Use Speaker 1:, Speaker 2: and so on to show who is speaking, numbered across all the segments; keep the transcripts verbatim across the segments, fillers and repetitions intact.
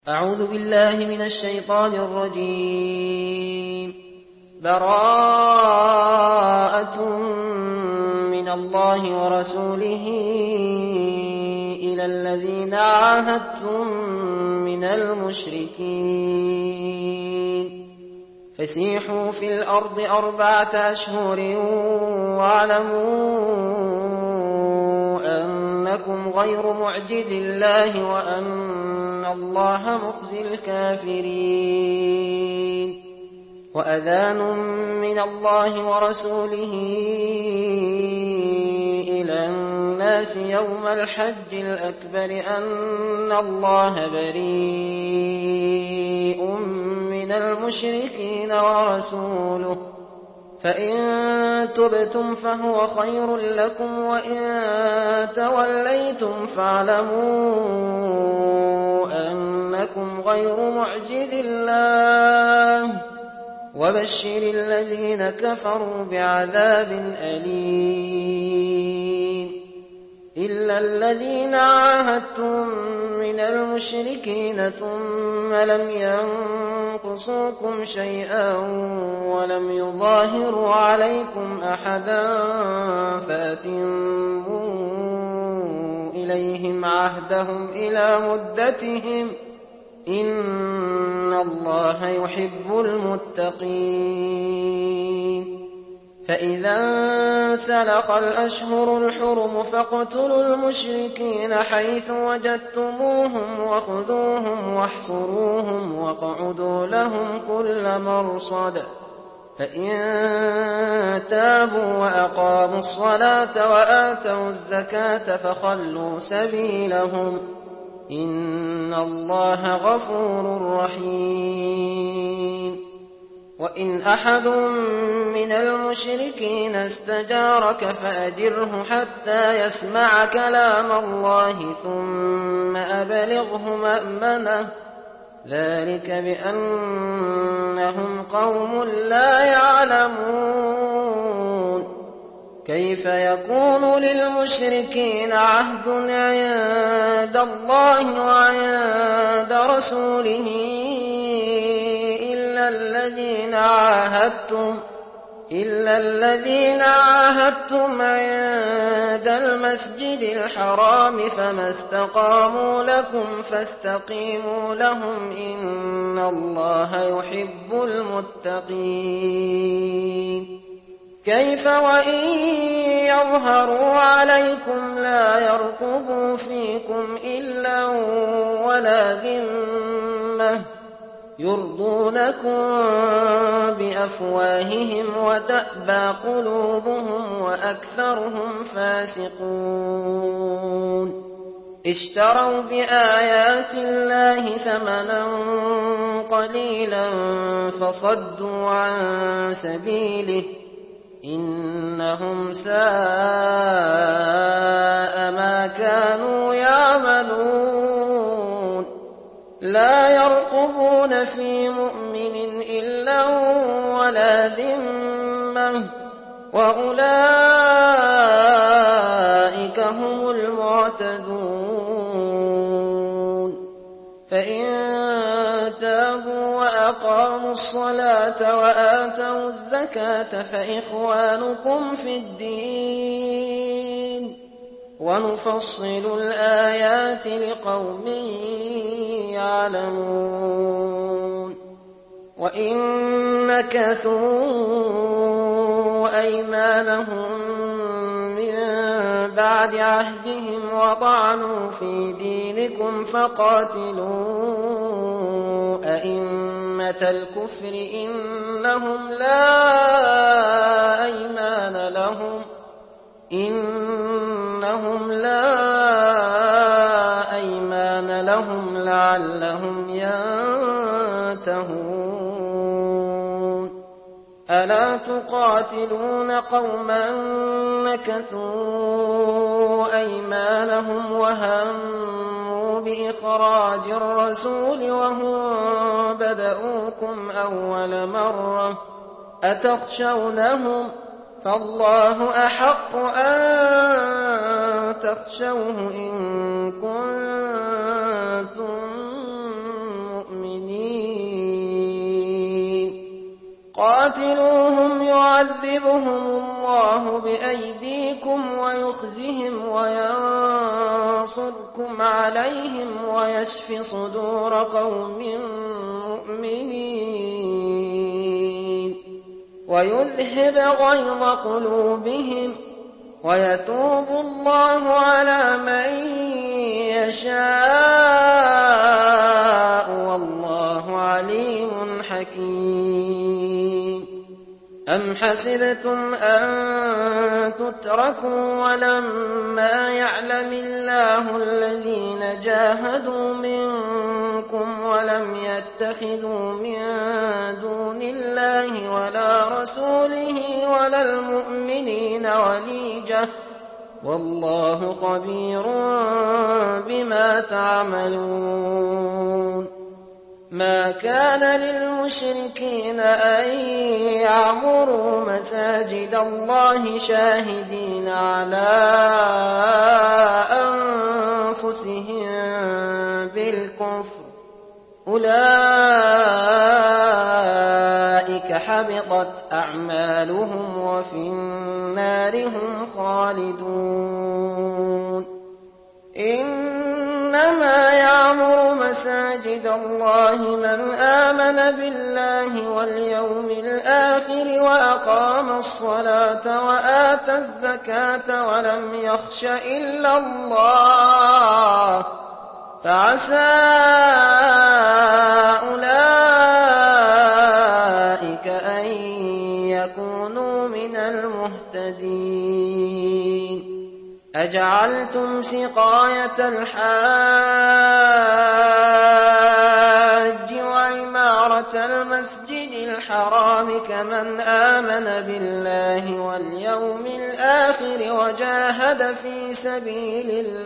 Speaker 1: أعوذ بالله من الشيطان الرجيم. براءة من الله ورسوله إلى الذين عاهدتم من المشركين فسيحوا في الأرض أربعة أشهر واعلموا أنكم غير معجز الله وأن الله مخزي الكافرين. وأذان من الله ورسوله إلى الناس يوم الحج الأكبر أن الله بريء من المشركين ورسوله فإن تبتم فهو خير لكم وإن توليتم فاعلموا أنكم غير معجز الله وبشر الذين كفروا بعذاب أليم. إلا الذين عاهدتم من المشركين ثم لم ينقصوكم شيئا ولم يظاهروا عليكم أحدا فأتموا إليهم عهدهم إلى مدتهم إن الله يحب المتقين. فإذا انسلخ الأشهر الحرم فاقتلوا المشركين حيث وجدتموهم وخذوهم واحصروهم واقعدوا لهم كل مرصد فإن تابوا وأقاموا الصلاة وآتوا الزكاة فخلوا سبيلهم إن الله غفور رحيم. وإن أحد من المشركين استجارك فأجره حتى يسمع كلام الله ثم أبلغه مأمنه ذلك بأنهم قوم لا يعلمون. كيف يكون للمشركين عهد عند الله وعند رسوله إلا الذين عاهدتم إلا الذين عاهدتم عند المسجد الحرام فما استقاموا لكم فاستقيموا لهم إن الله يحب المتقين. كيف وإن يظهروا عليكم لا يرقبوا فيكم إلا ولا ذمة يرضونكم بأفواههم وتأبى قلوبهم وأكثرهم فاسقون. اشتروا بآيات الله ثمنا قليلا فصدوا عن سبيله إنهم ساء ما كانوا يعملون. لا يرقبون في مؤمن إلا ولا ذمة وأولئك هم المعتدون. فإن تابوا وأقاموا الصلاة وآتوا الزكاة فإخوانكم في الدين ونفصل الآيات لقوم يعلمون. وإن نكثوا أيمانهم من بعد عهدهم وطعنوا في دينكم فقاتلوا أئمة الكفر إنهم لا أيمان لهم إنهم لا أيمان لهم لعلهم ينتهون. ألا تقاتلون قوما نكثوا أيمانهم وهموا بإخراج الرسول وهم بدؤوكم أول مرة أتخشونهم فالله أحق أن تخشوه إن كنتم قاتلوهم يعذبهم الله بأيديكم ويخزهم وينصركم عليهم ويشف صدور قوم مؤمنين ويذهب غيظ قلوبهم ويتوب الله على من يشاء والله عليم حكيم. أم حسبتم أن تتركوا ولما يعلم الله الذين جاهدوا منكم ولم يتخذوا من دون الله ولا رسوله ولا المؤمنين وليجة والله خبير بما تعملون. ما كان للمشركين أن يعمروا مساجد الله شاهدين على أنفسهم بالكفر أولئك حبطت أعمالهم وفي النار هم خالدون. إنما يعمر مساجد الله من آمن بالله واليوم الآخر وأقام الصلاة وآتى الزكاة ولم يخش إلا الله فعسى أولئك أن يكونوا من المهتدين. أجعلتم سقاية الحاج وعمارة المسجد الحرام كمن آمن بالله واليوم الآخر وجاهد في سبيل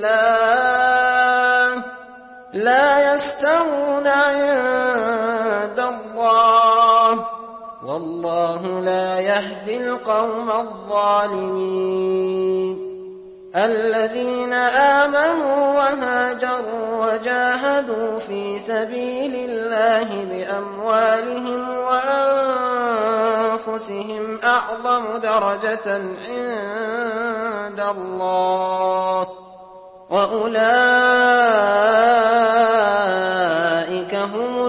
Speaker 1: الله لا يستوون عند الله والله لا يهدي القوم الظالمين. الذين آمنوا وهاجروا وجاهدوا في سبيل الله بأموالهم وأنفسهم أعظم درجة عند الله وأولئك هم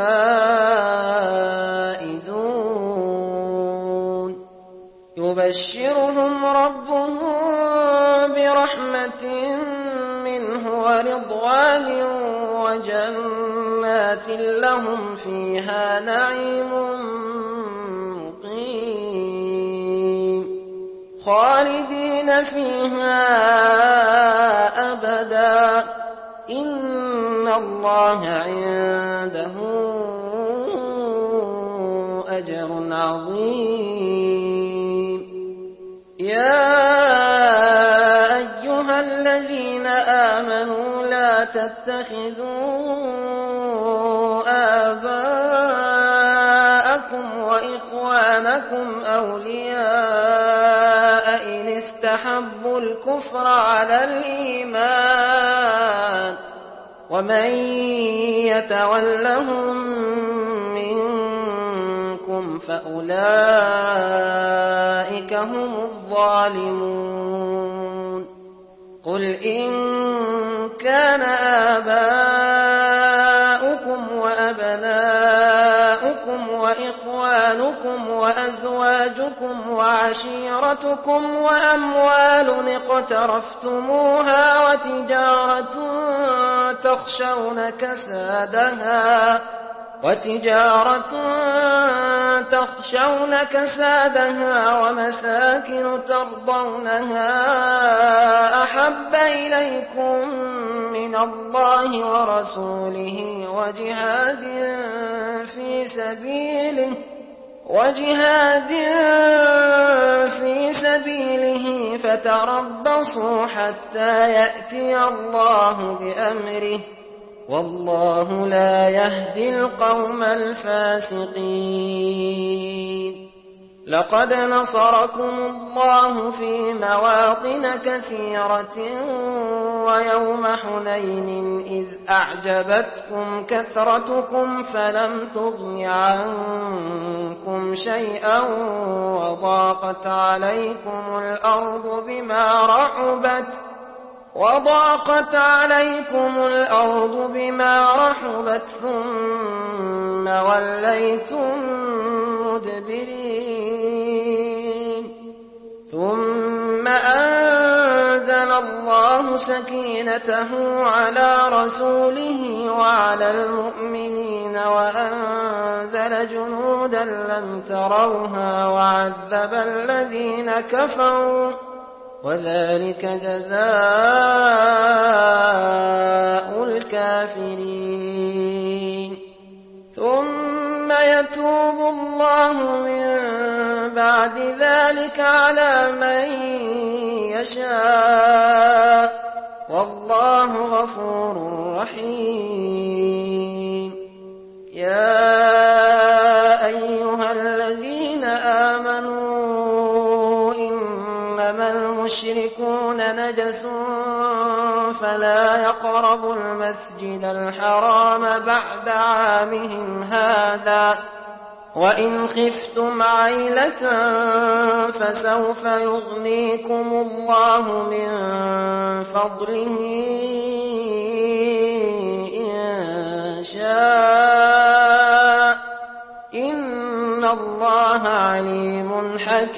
Speaker 1: الفائزون. يبشرهم ربهم برحمة منه ورضوان وجنات لهم فيها نعيم مقيم خالدين فيها أبدا إن الله عنده أجر عظيم. يا أيها الذين آمنوا لا تتخذوا آباءكم وإخوانكم أولياء إن استحبوا الكفر على الإيمان ومن يتولهم منكم فأولئك هم الظالمون. قل إن كان آباؤكم وأبناؤكم وإخوانكم وأزواجكم وعشيرتكم وأموال اقترفتموها وتجارة تخشون كسادها وتجارة تخشون كسادها ومساكن ترضونها أحب إليكم من الله ورسوله وجهاد في سبيله وجهاد في سبيله فتربصوا حتى يأتي الله بأمره والله لا يهدي القوم الفاسقين. لقد نصركم الله في مواطن كثيرة ويوم حنين إذ أعجبتكم كثرتكم فلم تغن عنكم شيئا وضاقت عليكم الأرض بما رحبت وضاقت عليكم الأرض بما رحبت ثم وليتم مدبرين ثم أنزل الله سكينته على رسوله وعلى المؤمنين وأنزل جنودا لم تروها وعذب الذين كفروا وذلك جزاء الكافرين ثم يتوب الله من بعد ذلك على من يشاء والله غفور رحيم يا أيها الذين آمنوا إنما المشركون نجس فلا يقربوا المسجد الحرام بعد عامهم هذا وإن خفتم عيلة فسوف يغنيكم الله من فضله إن شاء إن الله عليم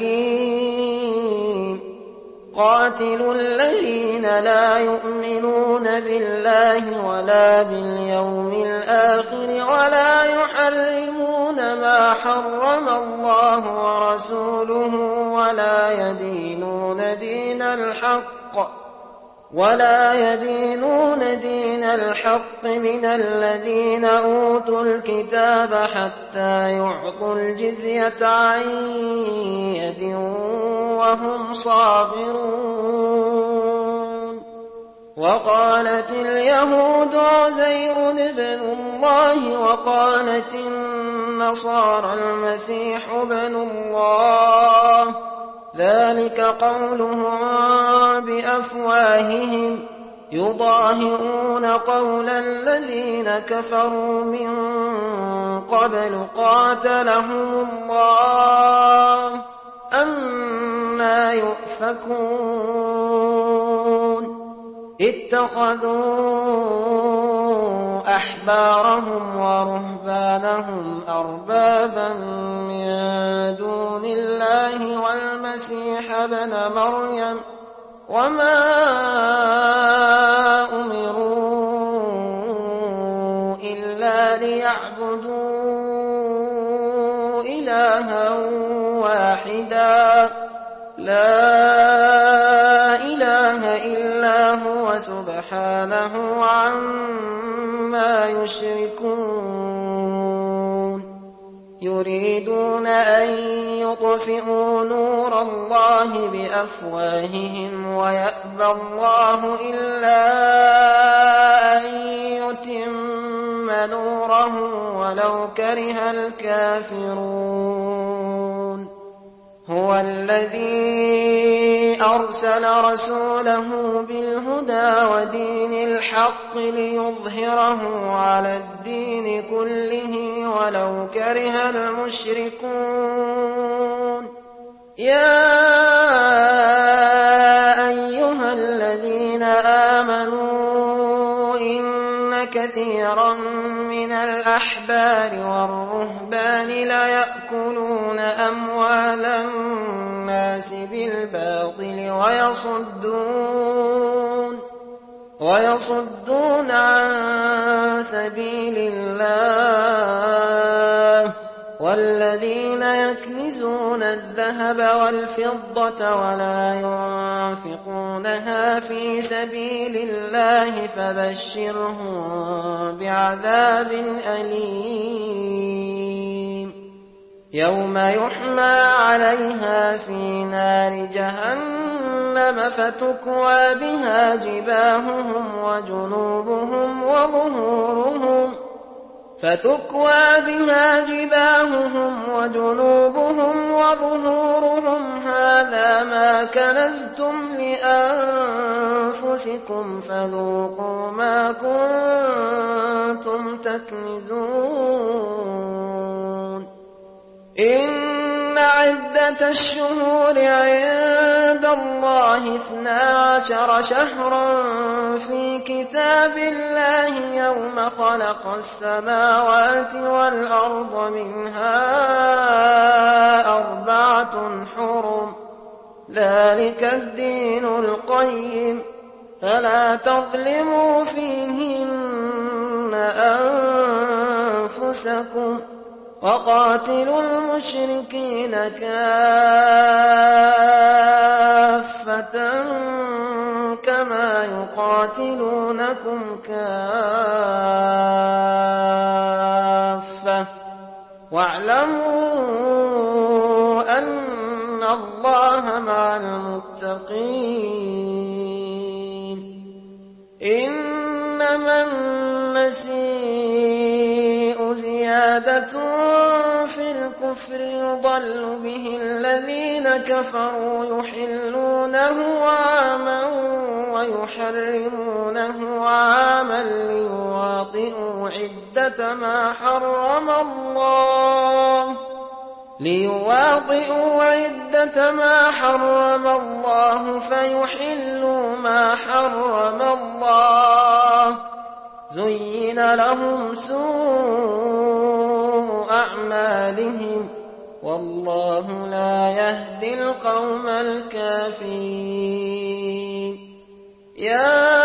Speaker 1: حكيم قاتلوا الذين لا يؤمنون بالله ولا باليوم الآخر ولا يحرمون ما حرم الله ورسوله ولا يدينون دين الحق ولا يدينون دين الحق من الذين أوتوا الكتاب حتى يعطوا الجزية عن يد وهم صاغرون وقالت اليهود عزير ابن الله وقالت النصارى المسيح ابن الله ذلك قولهم بأفواههم يضاهئون قول الذين كفروا من قبل قاتلهم الله أنى يؤفكون اتخذوا أحبارهم ورهبانهم أربابا من دون الله والمسيح ابن مريم وما أمروا إلا ليعبدوا إلها واحدا لا إله إلا هو سبحانه عما يشركون يريدون أن يطفئوا نور الله بأفواههم ويأبى الله إلا أن يتم نوره ولو كره الكافرون هو الذي أرسل رسوله بالهدى ودين الحق ليظهره على الدين كله ولو كره المشركون يا أيها الذين آمنوا إن كثيرا من الأحبار والرهبان ليأكلون أموال الناس بالباطل ويصدون ويصدون عن سبيل الله والذين يكنزون الذهب والفضة ولا ينفقونها في سبيل الله فبشرهم بعذاب أليم يوم يحمى عليها في نار جهنم فتكوى بها جباههم وجنوبهم وظهورهم فتكوى بها جباههم وجنوبهم وظهورهم هذا ما كنزتم لأنفسكم فذوقوا ما كنتم تكنزون إن عدة الشهور عند الله اثنا عشر شهرا في كتاب الله يوم خلق السماوات والأرض منها أربعة حرم ذلك الدين القيم فلا تظلموا فيهن أنفسكم وقاتلوا المشركين كافة كما يقاتلونكم كافة واعلموا أن الله مع المتقين إنما النسيء زيادة في الكفر يضل به الذين كفروا يحلونه عاما ويحرمونه عاما ليواطئوا عدة ما حرم الله ليواطئوا عدة ما حرم الله فيحلوا ما حرم الله زين لهم سوء أعمالهم والله لا يهدي القوم الكافرين يا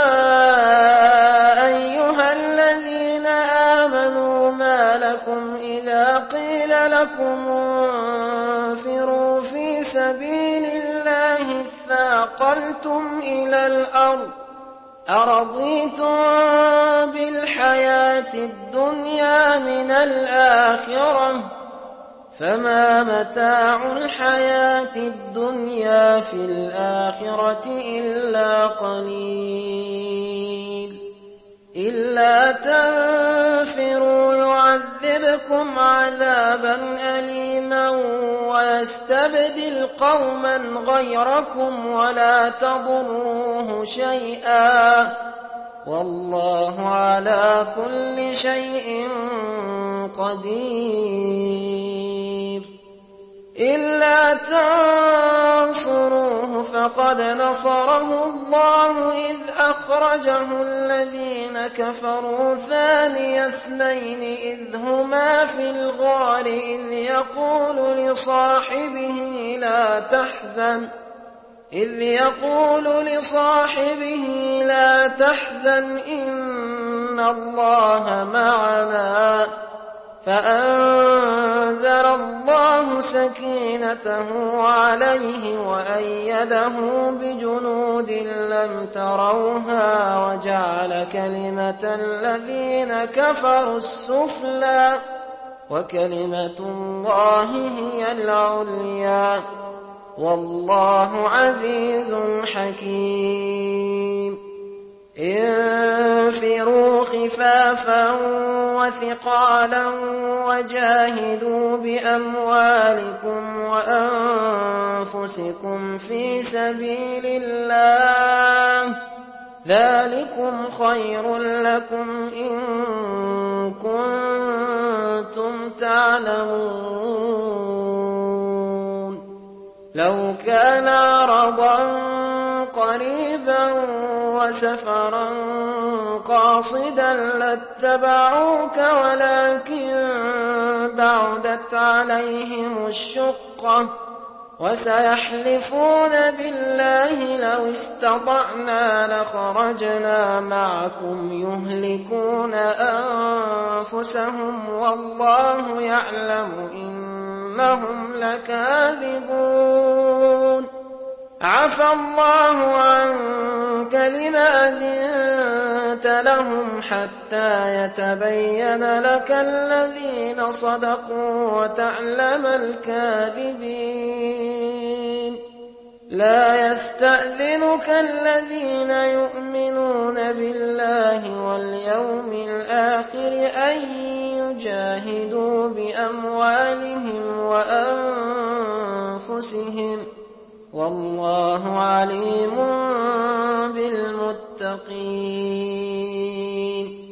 Speaker 1: أيها الذين آمنوا ما لكم إذا قيل لكم انفروا في سبيل الله اثاقلتم إلى الأرض أرضيتم بالحياة الدنيا من الآخرة فما متاع الحياة الدنيا في الآخرة إلا قليل إلا تنفروا يعذبكم عذابا أليما ويستبدل قوما غيركم ولا تضروه شيئا والله على كل شيء قدير إلا تنصروه فقد نصره الله إذ أخرجه الذين كفروا ثاني اثنين إذ هما في الغار إذ يقول لصاحبه لا تحزن إذ يقول لصاحبه لا تحزن إن الله معنا فأنزل الله سكينته عليه وأيده بجنود لم تروها وجعل كلمة الذين كفروا السفلى وكلمة الله هي العليا والله عزيز حكيم انفروا خفافا وثقالا وجاهدوا بأموالكم وأنفسكم في سبيل الله ذلكم خير لكم إن كنتم تعلمون لو كان عرضا قريبا وسفرا قاصدا لاتبعوك ولكن بعدت عليهم الشقة وسيحلفون بالله لو استطعنا لخرجنا معكم يهلكون أنفسهم والله يعلم إنهم لكاذبون عفى الله عنك لما أذنت لهم حتى يتبين لك الذين صدقوا وتعلم الكاذبين لا يستأذنك الذين يؤمنون بالله واليوم الآخر أن ليجاهدوا بأموالهم وأنفسهم والله عليم بالمتقين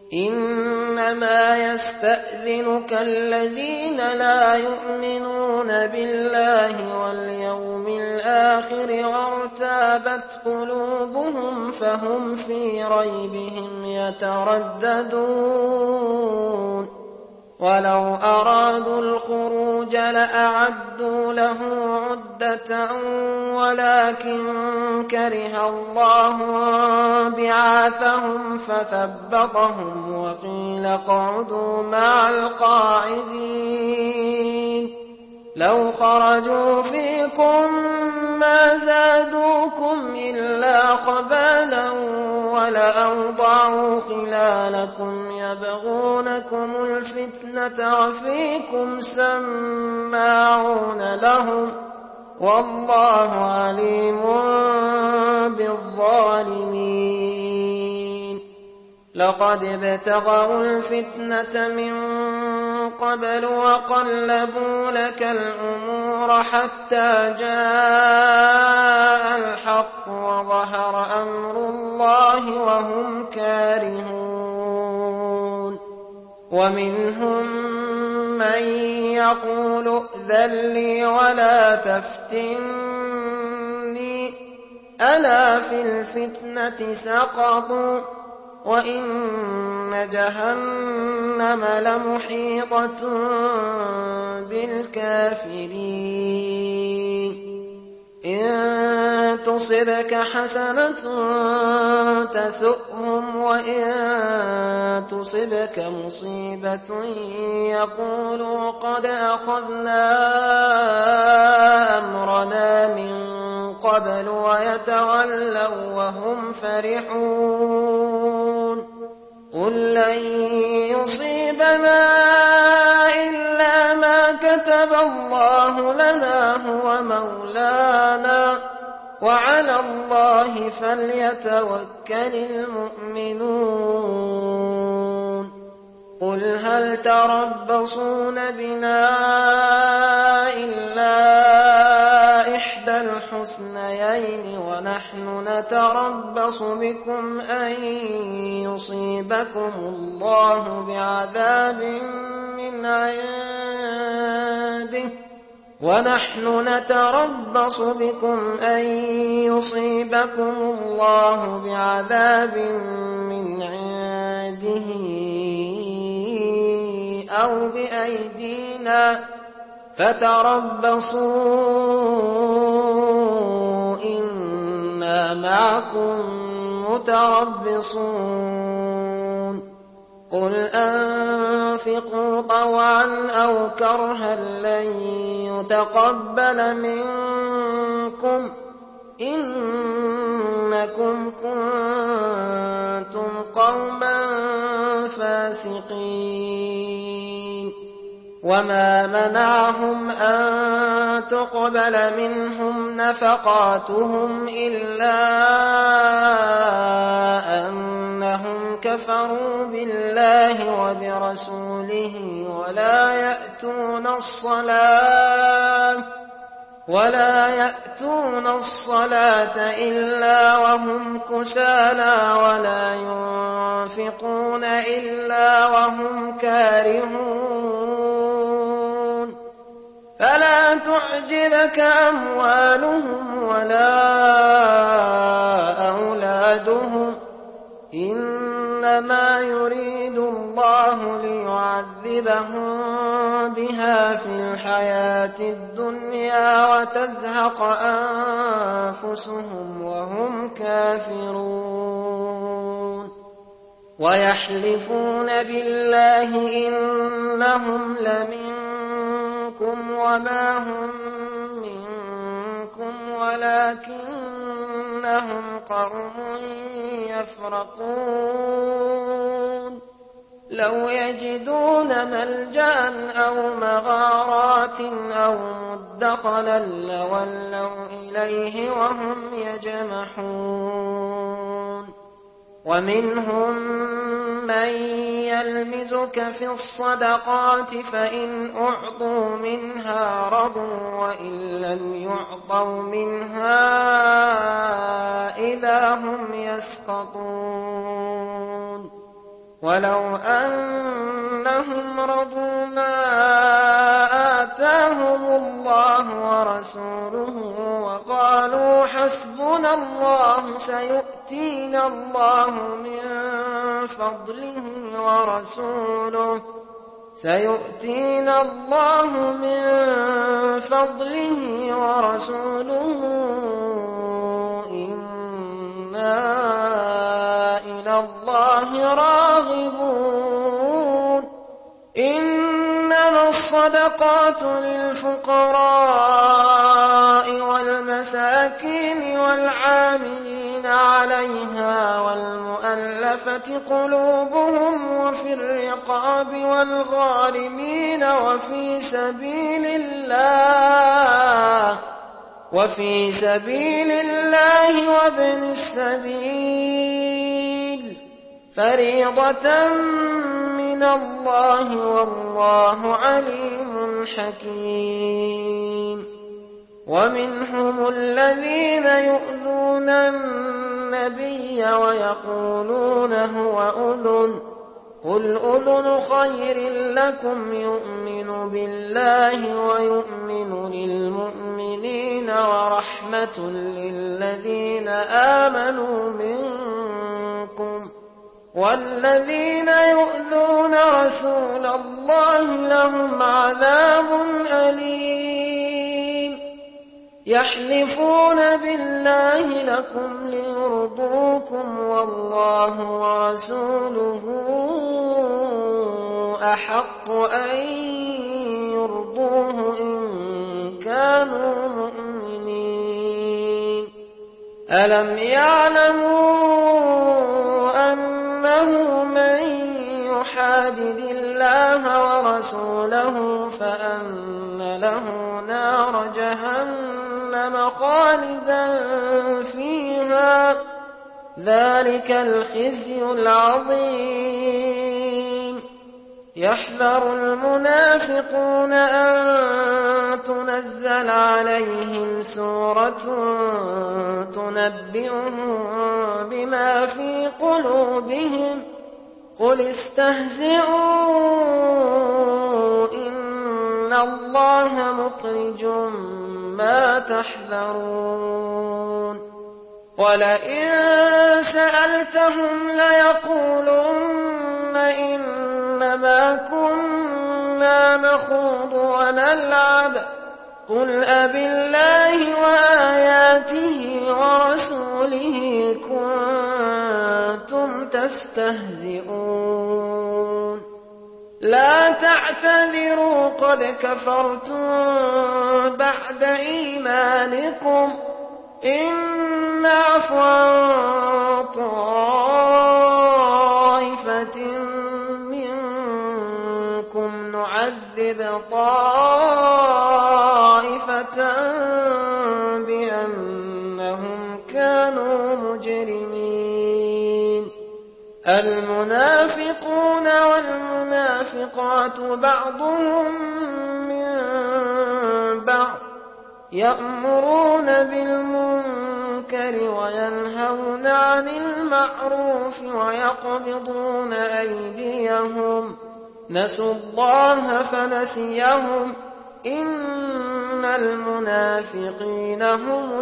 Speaker 1: إنما يستأذنك الذين لا يؤمنون بالله واليوم الآخر وارتابت قلوبهم فهم في ريبهم يترددون ولو أرادوا الخروج لأعدوا له عدة ولكن كره الله بعاثهم فثبطهم وقيل اقعدوا مع القاعدين لو خرجوا فيكم ما زادوكم إلا خبالا ولأوضعوا خلالكم يبغونكم الفتنة وفيكم سماعون لهم والله عليم بالظالمين لقد ابتغوا الفتنة من قبل وقلبوا لك الأمور حتى جاء الحق وظهر أمر الله وهم كارهون ومنهم من يقول ائذن لي ولا تفتني ألا في الفتنة سقطوا وإن جهنم لمحيطة بالكافرين إن تصبك حسنة تسؤهم وإن تصبك مصيبة يقولوا قد أخذنا أمرنا من قبل ويتولوا وهم فرحون قل لن يصيبنا إلا ما كتب الله لنا هو مولانا وعلى الله فليتوكل المؤمنون قل هل تربصون بنا إلا إحدى الحسنيين ونحن نتربص بكم أن يصيبكم الله بعذاب من عنده ونحن نتربص بكم أن يصيبكم الله بعذاب من عنده أو بأيدينا فتربصوا إنا معكم متربصون قل أنفقوا طوعا أو كرها لن يتقبل منكم إنكم كنتم قوما فاسقين وما منعهم أن تقبل منهم نفقاتهم إلا أنهم كفروا بالله وبرسوله ولا يأتون الصلاة ولا يأتون الصلاة إلا وهم كسالى ولا ينفقون إلا وهم كارهون فلا تعجبك أموالهم ولا أولادهم إنما يريد الله ليعذبهم بها في الحياة الدنيا وتزهق أنفسهم وهم كافرون ويحلفون بالله إنهم لمنكم وما هم منكم ولكنهم قوم يفرقون لو يجدون ملجأ أو مغارات أو مدخلا لولوا إليه وهم يجمحون ومنهم من يلمزك في الصدقات فإن أعطوا منها رضوا وإن لم يعطوا منها إذا هم يسخطون ولو أنهم رضوا ما آتاهم الله ورسوله وقالوا حسبنا الله سيؤتينا الله من فضله ورسوله سيؤتينا الله من فضله ورسوله إنا إلى الله راغبون إنما الصدقات للفقراء والمساكين والعاملين عليها والمؤلفة قلوبهم وفي الرقاب والغارمين وفي سبيل الله وفي سبيل الله وابن السبيل فريضة من الله والله عليم حكيم ومنهم الذين يؤذون النبي ويقولون هو أذن قل أذن خير لكم يؤمن بالله ويؤمن للمؤمنين ورحمة للذين آمنوا منكم والذين يؤذون رسول الله لهم عذاب أليم يحلفون بالله لكم ليرضوكم والله ورسوله أحق أن يرضوه إن كانوا مؤمنين ألم يعلموا أنه من يحادد الله ورسوله فأن له نار جهنم خالدا فيها ذلك الخزي العظيم يحذر المنافقون أن تنزل عليهم سورة تنبئهم بما في قلوبهم قل استهزئوا إن الله مخرج ما تحذرون ولئن سألتهم ليقولن إنما كنا نخوض ونلعب قل أبالله وآياته ورسوله كنتم تستهزئون لا تعتذروا قد كفرتم بعد إيمانكم إن نعف عن طائفة منكم نعذب طائفة بأنهم كانوا مجرمين المنافقون والمنافقات بعضهم من بعض يأمرون بالمنكر وينهون عن المعروف ويقبضون أيديهم نسوا الله فنسيهم إن المنافقين هم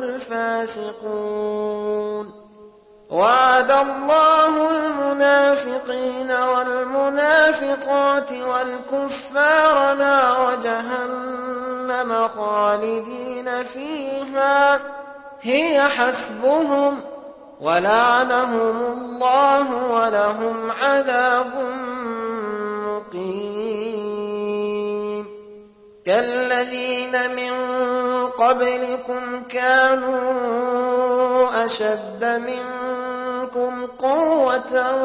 Speaker 1: الفاسقون وعد الله المنافقين والمنافقات والكفار نار جهنم خالدين فيها هي حسبهم ولعنهم الله ولهم عذاب مقيم كالذين من قبلكم كانوا أشد منكم قوة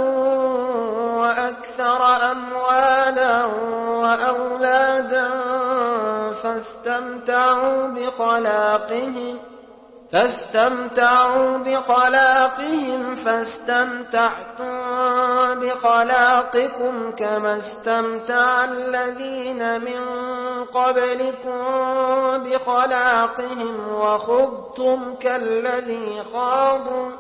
Speaker 1: وأكثر أموالا وأولادا فاستمتعوا بخلاقهم فاستمتعوا بخلاقهم فاستمتعتم بخلاقكم كما استمتع الذين من قبلكم بخلاقهم وخضتم كالذي خاضوا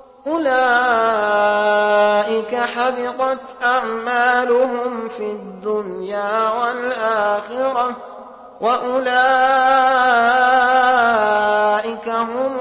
Speaker 1: أولئك حبطت أعمالهم في الدنيا والآخرة وأولئك هم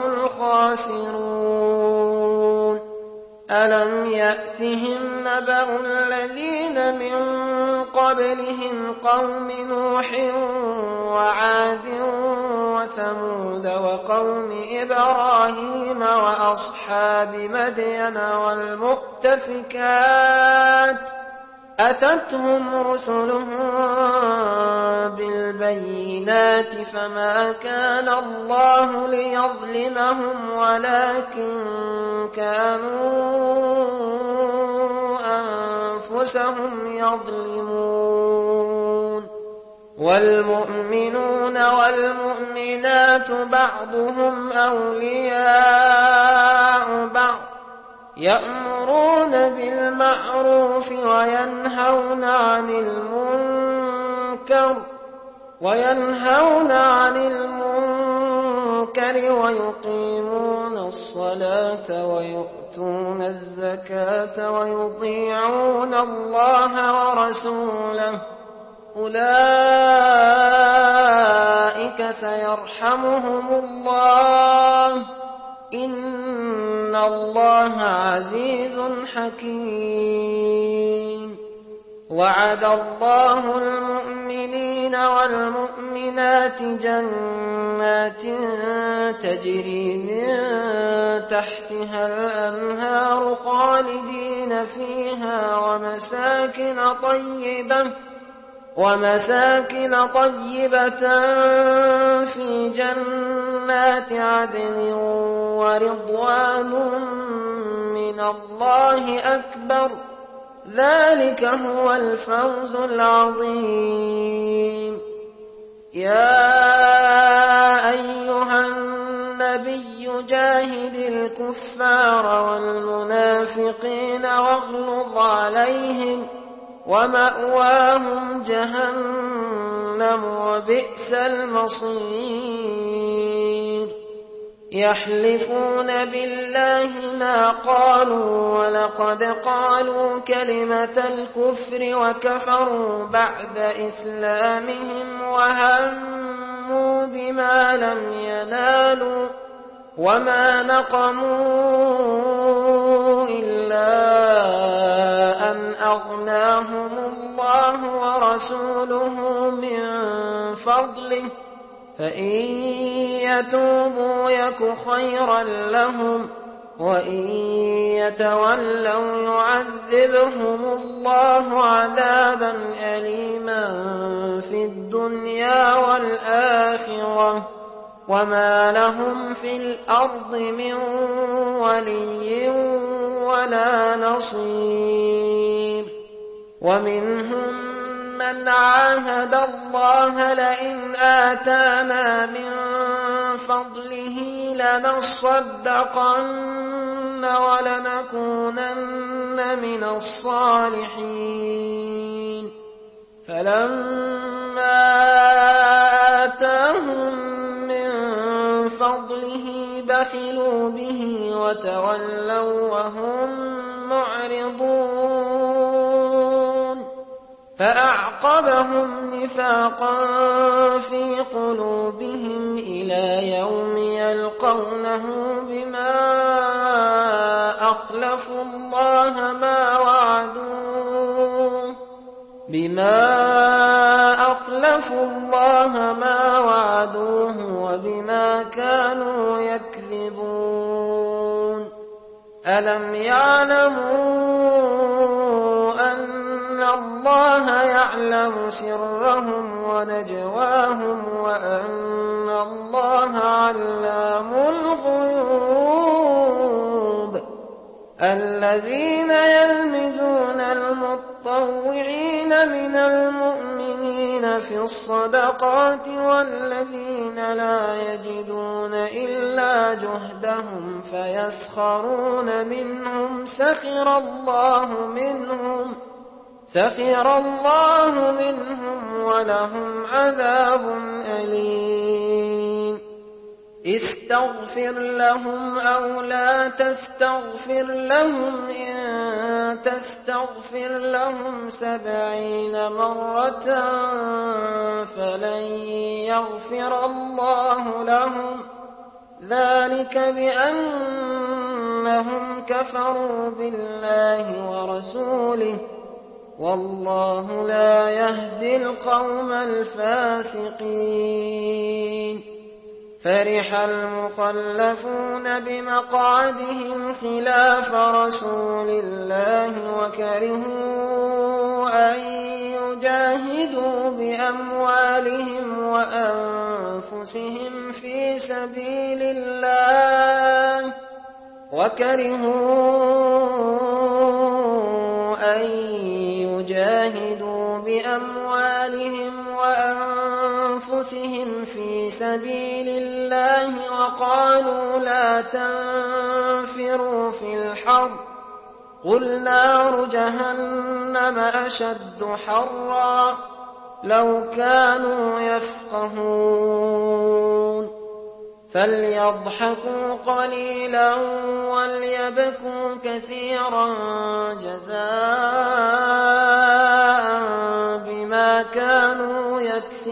Speaker 1: الخاسرون ألم يأتهم نبأ الذين من قبلهم قوم نوح وعاد وثمود وقوم إبراهيم وأصحاب مدين والمؤتفكات أتتهم رسلهم بالبينات فما كان الله ليظلمهم ولكن كانوا أنفسهم يظلمون والمؤمنون والمؤمنات بعضهم أولياء بعض يأمرون بالمعروف وينهون عن المنكر وينهون عن المنكر ويقيمون الصلاة ويؤتون الزكاة ويطيعون الله ورسوله أولئك سيرحمهم الله إن الله عزيز حكيم وعد الله المؤمنين والمؤمنات جنات تجري من تحتها الأنهار خالدين فيها ومساكن طيبة ومساكن طيبة في جنات عدن ورضوان من الله أكبر ذلك هو الفوز العظيم يا أيها النبي جاهد الكفار والمنافقين واغلظ عليهم ومأواهم جهنم وبئس المصير يحلفون بالله ما قالوا ولقد قالوا كلمة الكفر وكفروا بعد إسلامهم وهموا بما لم ينالوا وما نقموا إلا أن أغناهم الله ورسوله من فضله فإن يتوبوا يك خيرا لهم وإن يتولوا يعذبهم الله عذابا أليما في الدنيا والآخرة وما لهم في الأرض من ولي ولا نصير ومنهم من عاهد الله لئن آتانا من فضله لنصدقن ولنكونن من الصالحين فلما آتاهم من فضله بخلوا به وتولوا وهم معرضون فأعقبهم نفاقا في قلوبهم إلى يوم يلقونه بما أخلفوا الله ما وعدوه بما أخلفوا الله ما وعدوه وبما كانوا يكذبون ألم يعلموا أن الله يعلم سرهم ونجواهم وأن الله علام الغيوب الذين يلمزون المطوعين من المؤمنين الذين في الصدقات والذين لا يجدون إلا جهدهم فيسخرون منهم سخر الله منهم سخر الله منهم ولهم عذاب أليم استغفر لهم أو لا تستغفر لهم إن تستغفر لهم سبعين مرة فلن يغفر الله لهم ذلك بأنهم كفروا بالله ورسوله والله لا يهدي القوم الفاسقين فرح المخلفون بمقعدهم خلاف رسول الله وكرهوا أن يجاهدوا بأموالهم وأنفسهم في سبيل الله وكرهوا أن يجاهدوا بأموالهم وأنفسهم في سبيل الله وقالوا لا تنفروا في الحر قل نار جهنم أشد حرا لو كانوا يفقهون فليضحكوا قليلا وليبكوا كثيرا جزاء بما كانوا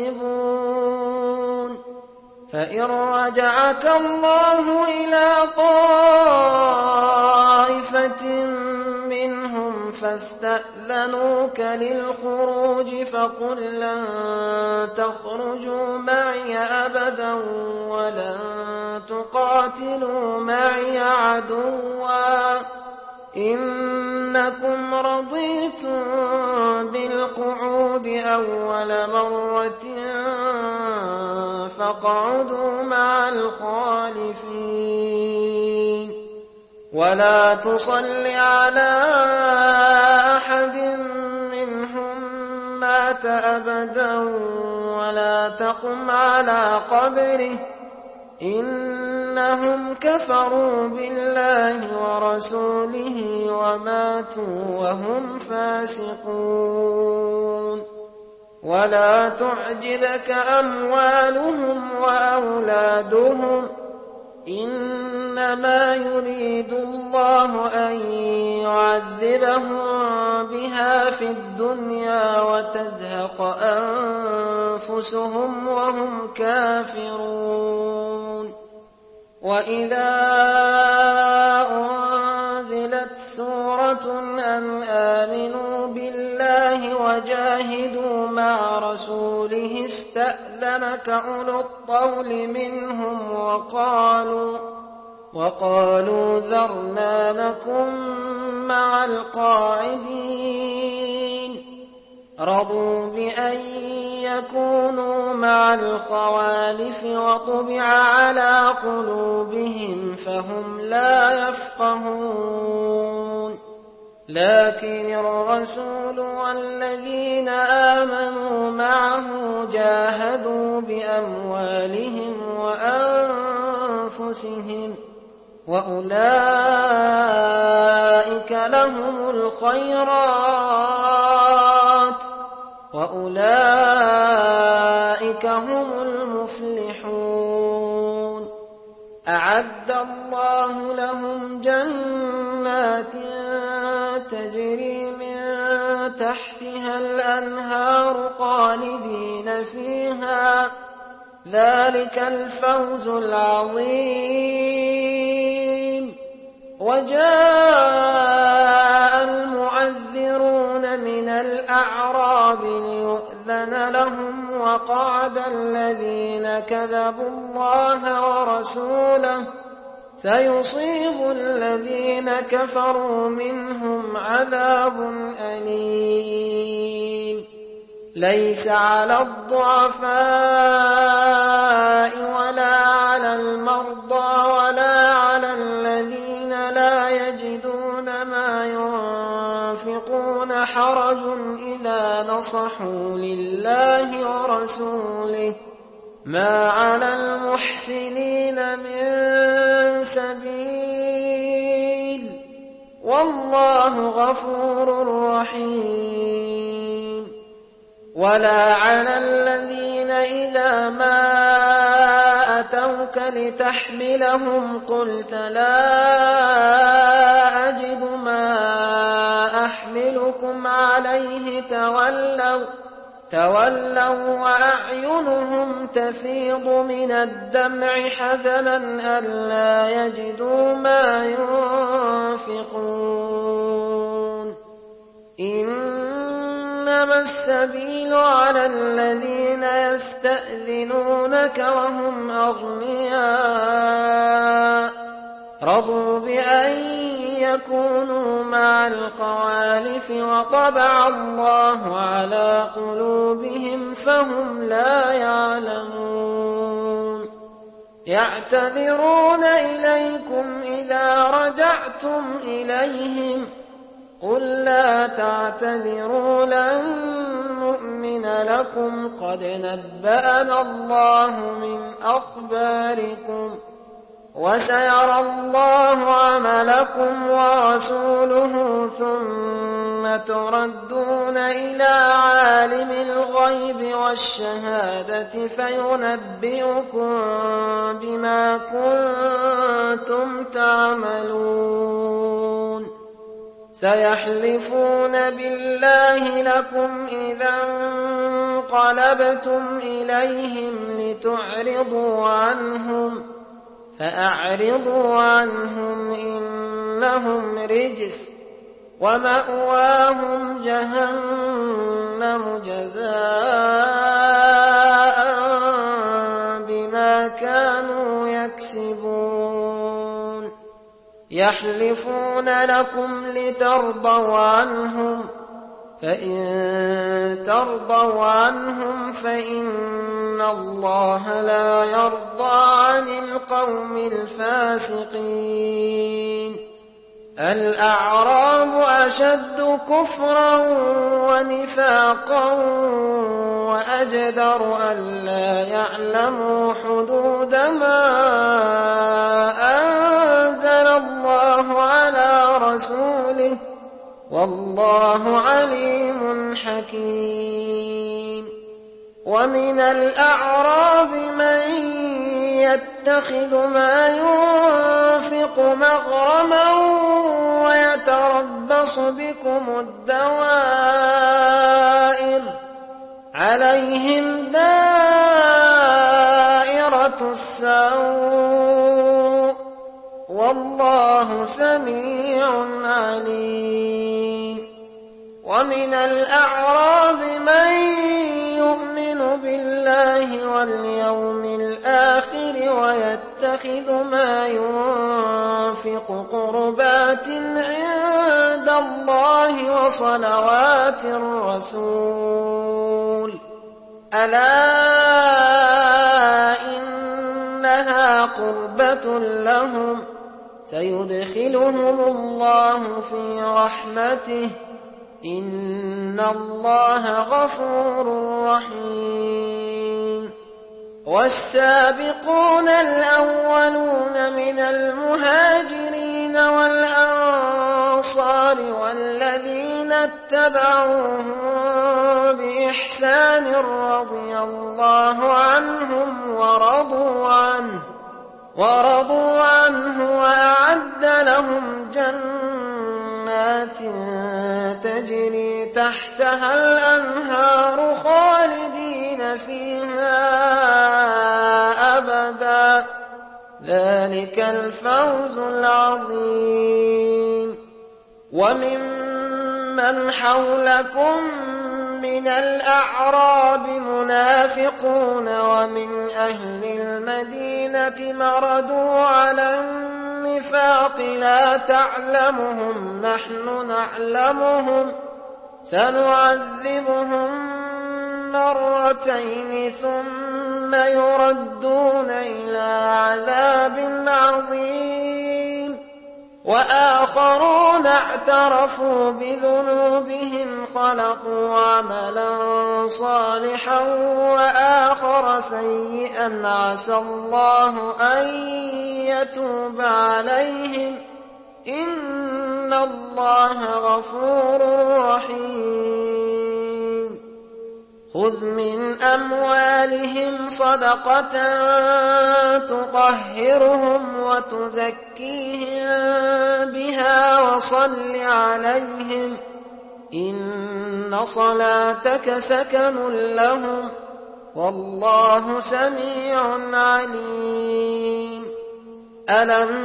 Speaker 1: يكسبون فإن رجعك الله إلى طائفة منهم فاستأذنوك للخروج فقل لن تخرجوا معي أبدا ولن تقاتلوا معي عدوا إنكم رضيتم بالقعود أول مرة فاقعدوا مع الخالفين ولا تصل على أحد منهم مات أبدا ولا تقم على قبره إنهم كفروا بالله ورسوله وماتوا وهم فاسقون ولا تعجبك أموالهم وأولادهم إنما يريد الله أن يعذبهم بها في الدنيا وتزهق أنفسهم وهم كافرون وإذا أنزلت سورة أن آمنوا بالله وجاهدوا مع رسوله استأذنك أولو الطول منهم وقالوا وقالوا ذرنا نكن مع القاعدين رضوا بأن يكونوا مع الخوالف وطبع على قلوبهم فهم لا يفقهون لكن الرسول والذين آمنوا معه جاهدوا بأموالهم وأنفسهم وأولئك لهم الخيرات وأولئك هم المفلحون أعد الله لهم جنات تجري من تحتها الأنهار خالدين فيها ذلك الفوز العظيم وجاء المعذرون من الأعراب ليؤذن لهم وقعد الذين كذبوا الله ورسوله سيصيب الذين كفروا منهم عذاب أليم ليس على الضعفاء ولا على المرضى ولا على الذين لا يجدون ما ينفقون حرج إذا نصحوا لله ورسوله ما على المحسنين من سبيل والله غفور رحيم. ولا على الذين إذا ما أتوك لتحملهم قلت لا أجد ما أحملكم عليه تولوا تولوا وأعينهم تفيض من الدمع حزنا ألا يجدوا ما ينفقون. إنما السبيل على الذين يستأذنونك وهم أغنياء رضوا بأن يكونوا مع الخوالف وطبع الله على قلوبهم فهم لا يعلمون. يعتذرون إليكم إذا رجعتم إليهم قل لا تعتذروا لن نؤمن لكم قد نبأنا الله من أخباركم وسيرى الله عملكم ورسوله ثم تردون إلى عالم الغيب والشهادة فينبئكم بما كنتم تعملون. سيحلفون بالله لكم إذا انقلبتم إليهم لتعرضوا عنهم فأعرضوا عنهم إنهم رجس ومأواهم جهنم جزاء بما كانوا يكسبون. يحلفون لكم لترضوا عنهم فإن ترضوا عنهم فإن الله لا يرضى عن القوم الفاسقين. الأعراب أشد كفرا ونفاقا وأجدر ألا يعلموا حدود ما أنزل الله على رسوله والله عليم حكيم. ومن الأعراب من يتخذ ما ينفق مغرما ويتربص بكم الدوائر عليهم دائرة السوء والله سميع عليم. ومن الأعراب من يؤمن بالله واليوم الآخر ويتخذ ما ينفق قربات عند الله وصلوات الرسول ألا إنها قربة لهم سيدخلهم الله في رحمته إن الله غفور رحيم. والسابقون الأولون من المهاجرين والأنصار والذين اتبعوهم بإحسان رضي الله عنهم ورضوا عنه ورضوا عنه وأعد لهم جنات تجري تحتها الأنهار خالدين فيها أبدا ذلك الفوز العظيم. وممن حولكم من الأعراب منافقون ومن أهل المدينة مردوا على النفاق لا تعلمهم نحن نعلمهم سنعذبهم مرتين ثم يردون إلى عذاب عظيم وآخرون اعترفوا بذنوبهم خلقوا عملا صالحا وآخر سيئا عسى الله أن يتوب عليهم إن الله غفور رحيم خذ من أموالهم صدقة تطهرهم وتزكيهم بها وصل عليهم إن صلاتك سكن لهم والله سميع عليم ألم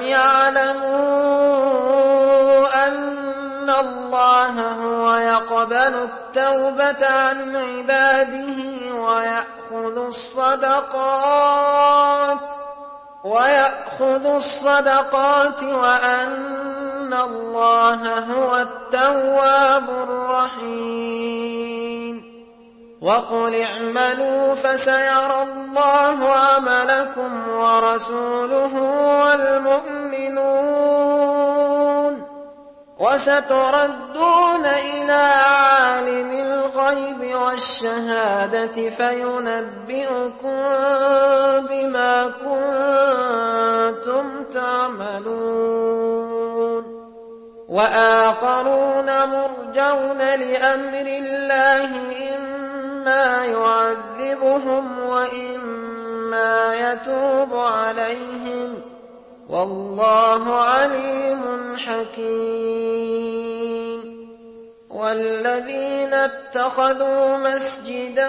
Speaker 1: يعلموا أن الله هو يقبل التوبة عن عباده ويأخذ الصدقات ويأخذ الصدقات وأن الله هو التواب الرحيم وقل اعملوا فسيرى الله عملكم ورسوله والمؤمنون وستردون إلى عالم الغيب والشهادة فينبئكم بما كنتم تعملون وآخرون مرجون لأمر الله إما يعذبهم وإما يتوب عليهم والله عليم حكيم والذين اتخذوا مسجدا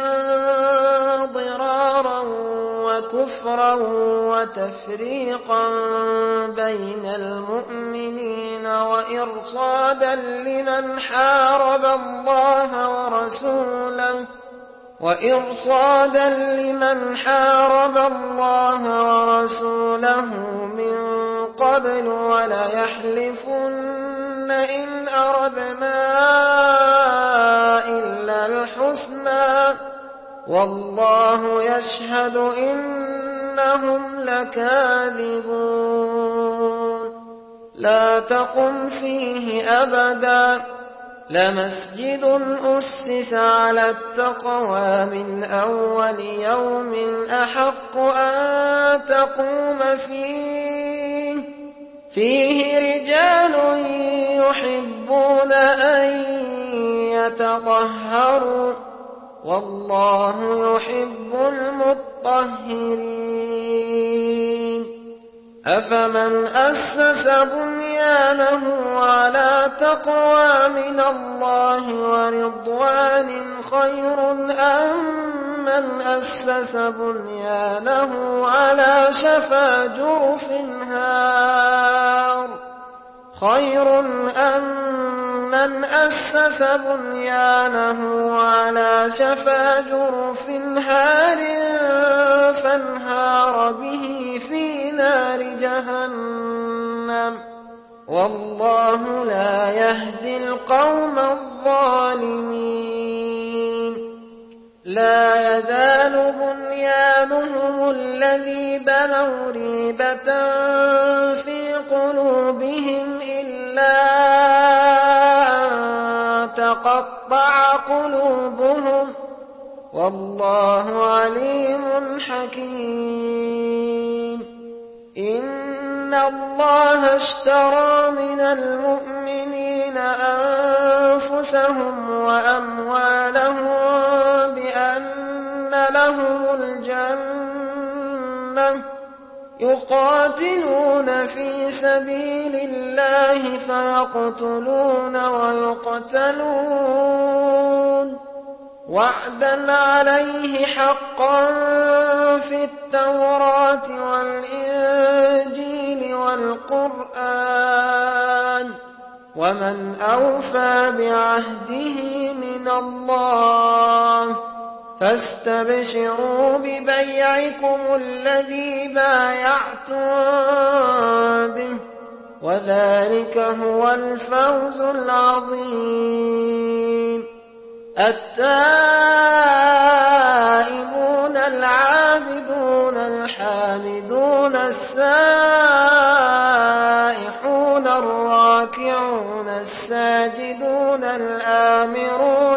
Speaker 1: ضرارا وكفرا وتفريقا بين المؤمنين وإرصادا لمن حارب الله ورسوله وإرصادا لمن حارب الله ورسوله من قبل وليحلفن إن أردنا إلا الحسنى والله يشهد إنهم لكاذبون لا تقم فيه أبدا لمسجد أسس على التقوى من أول يوم أحق أن تقوم فيه فيه رجال يحبون أن يتطهروا والله يحب المطهرين أفمن أسس بنيانه على تقوى من الله ورضوان خير أم من أسس بنيانه على شفا جرف هار خير أم من أسس بنيانه على شفا جرف هار فانهار به في نار جهنم والله لا يهدي القوم الظالمين لا يزال بنيانهم الذي بنوا ريبة في قلوبهم إلا أن تقطع قلوبهم والله عليم حكيم إن الله اشترى من المؤمنين أنفسهم وأموالهم بأن لهم الجنة يقاتلون في سبيل الله فيقتلون ويقتلون وعدا عليه حقا في التوراة والإنجيل والقرآن ومن أوفى بعهده من الله فاستبشروا ببيعكم الذي بايعتم به وذلك هو الفوز العظيم التائبون العابدون الحامدون السائحون الراكعون الساجدون الآمرون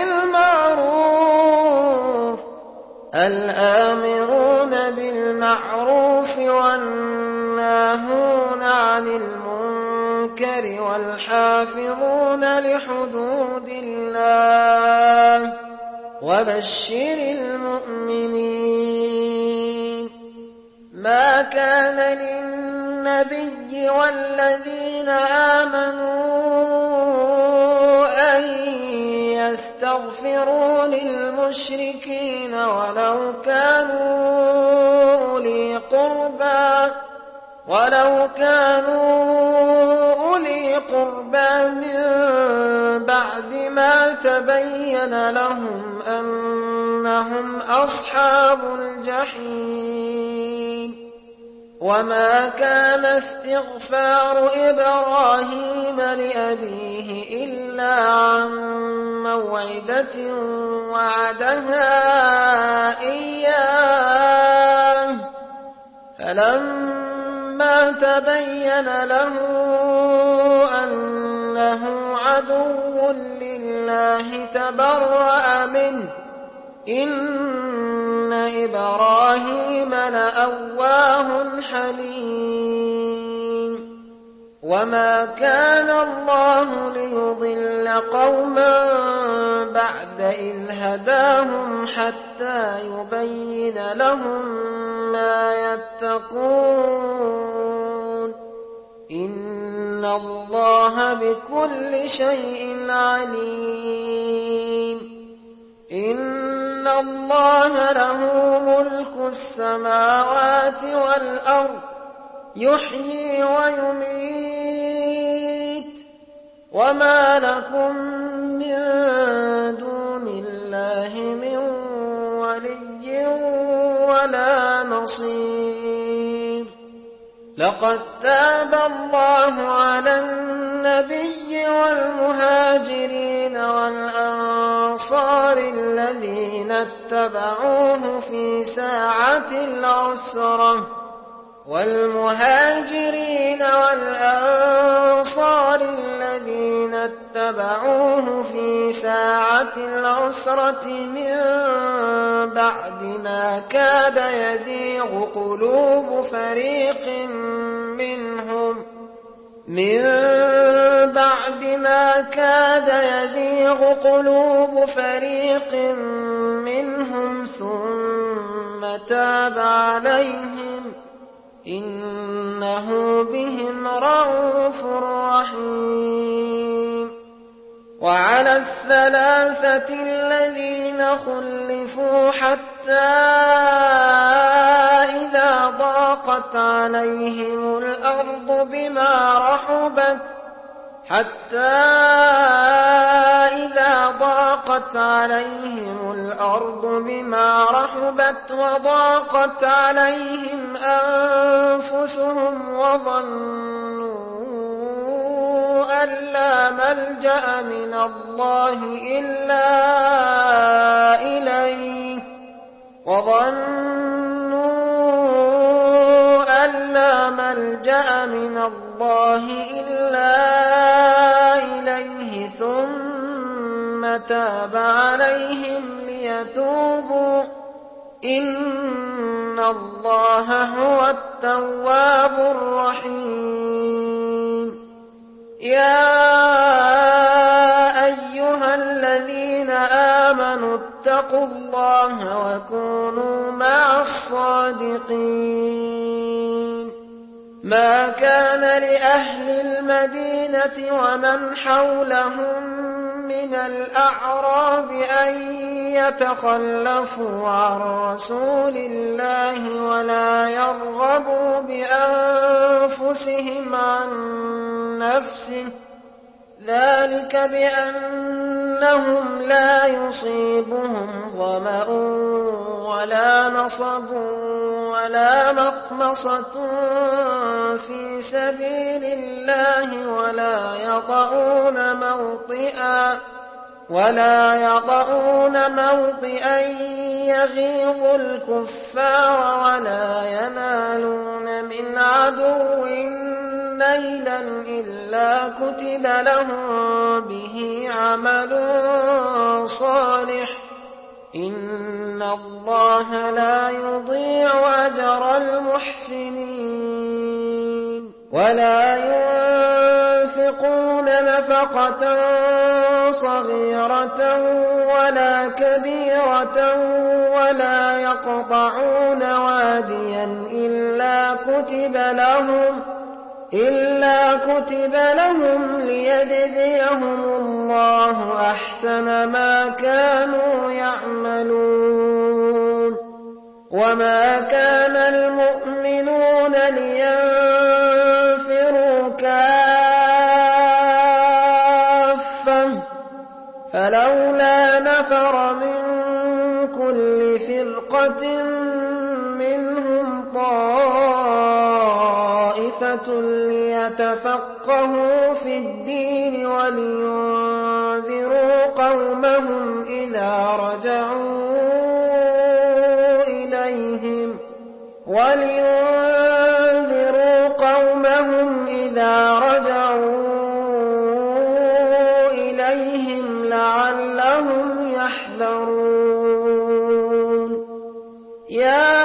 Speaker 1: بالمعروف الآمرون بالمعروف والناهون عن المنكر والحافظون لحدود الله وبشر المؤمنين. ما كان للنبي والذين آمنوا أن يستغفروا للمشركين ولو كانوا أولي قربى ولو كانوا أولي قربى من بعد ما تبين لهم أنهم أصحاب الجحيم. وما كان استغفار إبراهيم لأبيه إلا عن موعدة وعدها إياه فلما تبين له أنه عدو لله تبرأ منه إن إبراهيم لأواه حليم. وما كان الله ليضل قوما بعد إذ هداهم حتى يبين لهم ما يتقون إن الله بكل شيء عليم. إن الله له ملك السماوات والأرض يحيي ويميت وما لكم من دون الله من ولي ولا نصير. لقد تاب الله على النبي والمهاجرين والأنصار الذين اتبعوه في ساعة العسرة والمهاجرين والأنصار الذين اتبعوه في ساعة العسرة من بعد ما كاد يزيغ قلوب فريق منهم من بعد ما كاد يزيغ قلوب فريق منهم ثم تاب عليهم إنه بهم رءوف رحيم. وعلى الثلاثة الذين خلفوا حتى إذا ضاقت عليهم الأرض بما رحبت حتى إذا ضاقت عليهم الأرض بما رحبت وضاقت عليهم أنفسهم وظنوا أن لا ملجأ من الله إلا إليه وظنوا أن لا ملجأ من الله إلا إليه ثم تاب عليهم ليتوبوا إن الله هو التواب الرحيم. يا أيها الذين آمنوا اتقوا الله وكونوا مع الصادقين. ما كان لأهل المدينة ومن حولهم من الأعراب أن يتخلفوا عن رسول الله ولا يرغبوا بأنفسهم عن نفسه ذلك بأنهم لا يصيبهم ظمأ ولا نصب ولا مخمصة في سبيل الله ولا يطؤون موطئا ولا يطؤون موطئا يغيظ الكفار ولا ينالون من عدو ليلا إلا كتب لهم به عمل صالح إن الله لا يضيع أجر المحسنين ولا ينفقون نفقة صغيرة ولا كبيرة ولا يقطعون واديا إلا كتب لهم إلا كتب لهم ليجزيهم الله أحسن ما كانوا يعملون وما كان المؤمنون لينفروا كافة فلولا نفر من كل فرقة منهم طائفة ليتفقهوا في الدين ولينذروا قومهم إذا رجعوا إليهم ولينذروا قومهم إذا رجعوا إليهم لعلهم يحذرون يا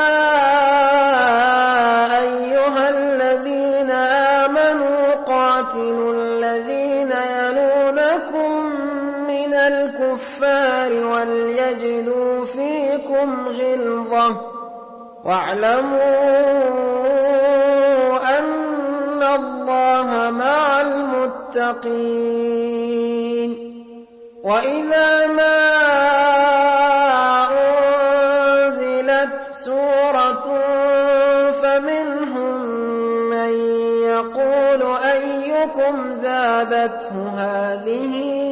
Speaker 1: أيها الذين آمنوا قاتلوا الذين يلونكم من الكفار وليجدوا فيكم غلظة واعلموا أن الله مع المتقين وإذا ما أنزلت سورة فمنهم من يقول أيكم زادته هذه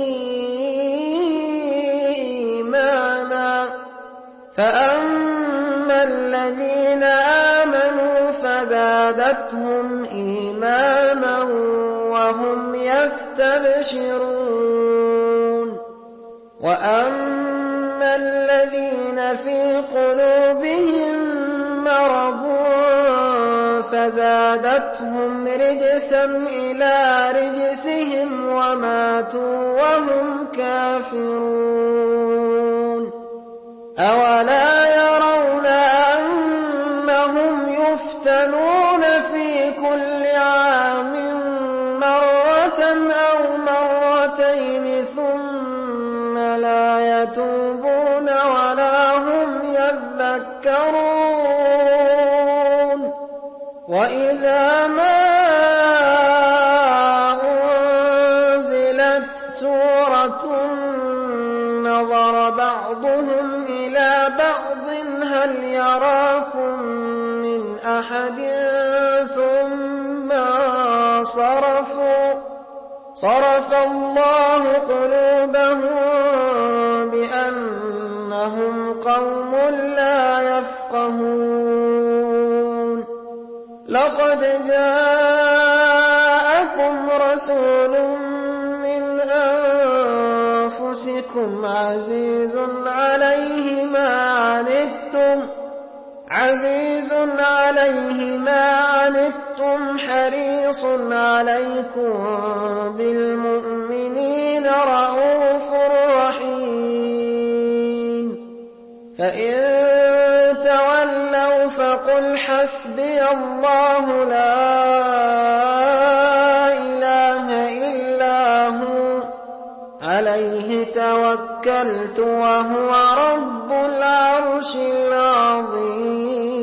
Speaker 1: إيمانا فأما الذين آمنوا فزادتهم إيمانا وهم يستبشرون وأما الذين في قلوبهم مرض فزادتهم رجسا إلى رجسهم وماتوا وهم كافرون أولا يرون أنهم يفتنون في كل عام مرة أو مرتين ثم لا يتوبون ولا هم يذكرون وإذا ما أنزلت سورة نظر بعضهم إلى بعض هل يراكم من أحد ثم صرفوا صرف الله قلوبهم بأنهم قوم لا يفقهون لقد جاءكم رسول من أنفسكم عزيز عليه ما عنتم عزيز عليه ما عنتم حريص عليكم بالمؤمنين رءوف رحيم فإن تولوا فقل حسبي الله لا إله إلا هو عليه توكلت وهو رب العرش العظيم